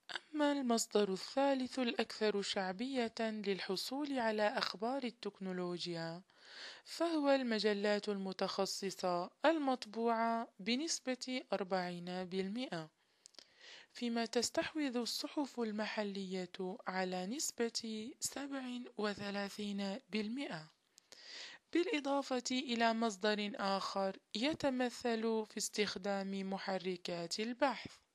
أما المصدر الثالث الأكثر شعبية للحصول على أخبار التكنولوجيا فهو المجلات المتخصصة المطبوعة بنسبة 40%، فيما تستحوذ الصحف المحلية على نسبة 37%، بالإضافة إلى مصدر آخر يتمثل في استخدام محركات البحث.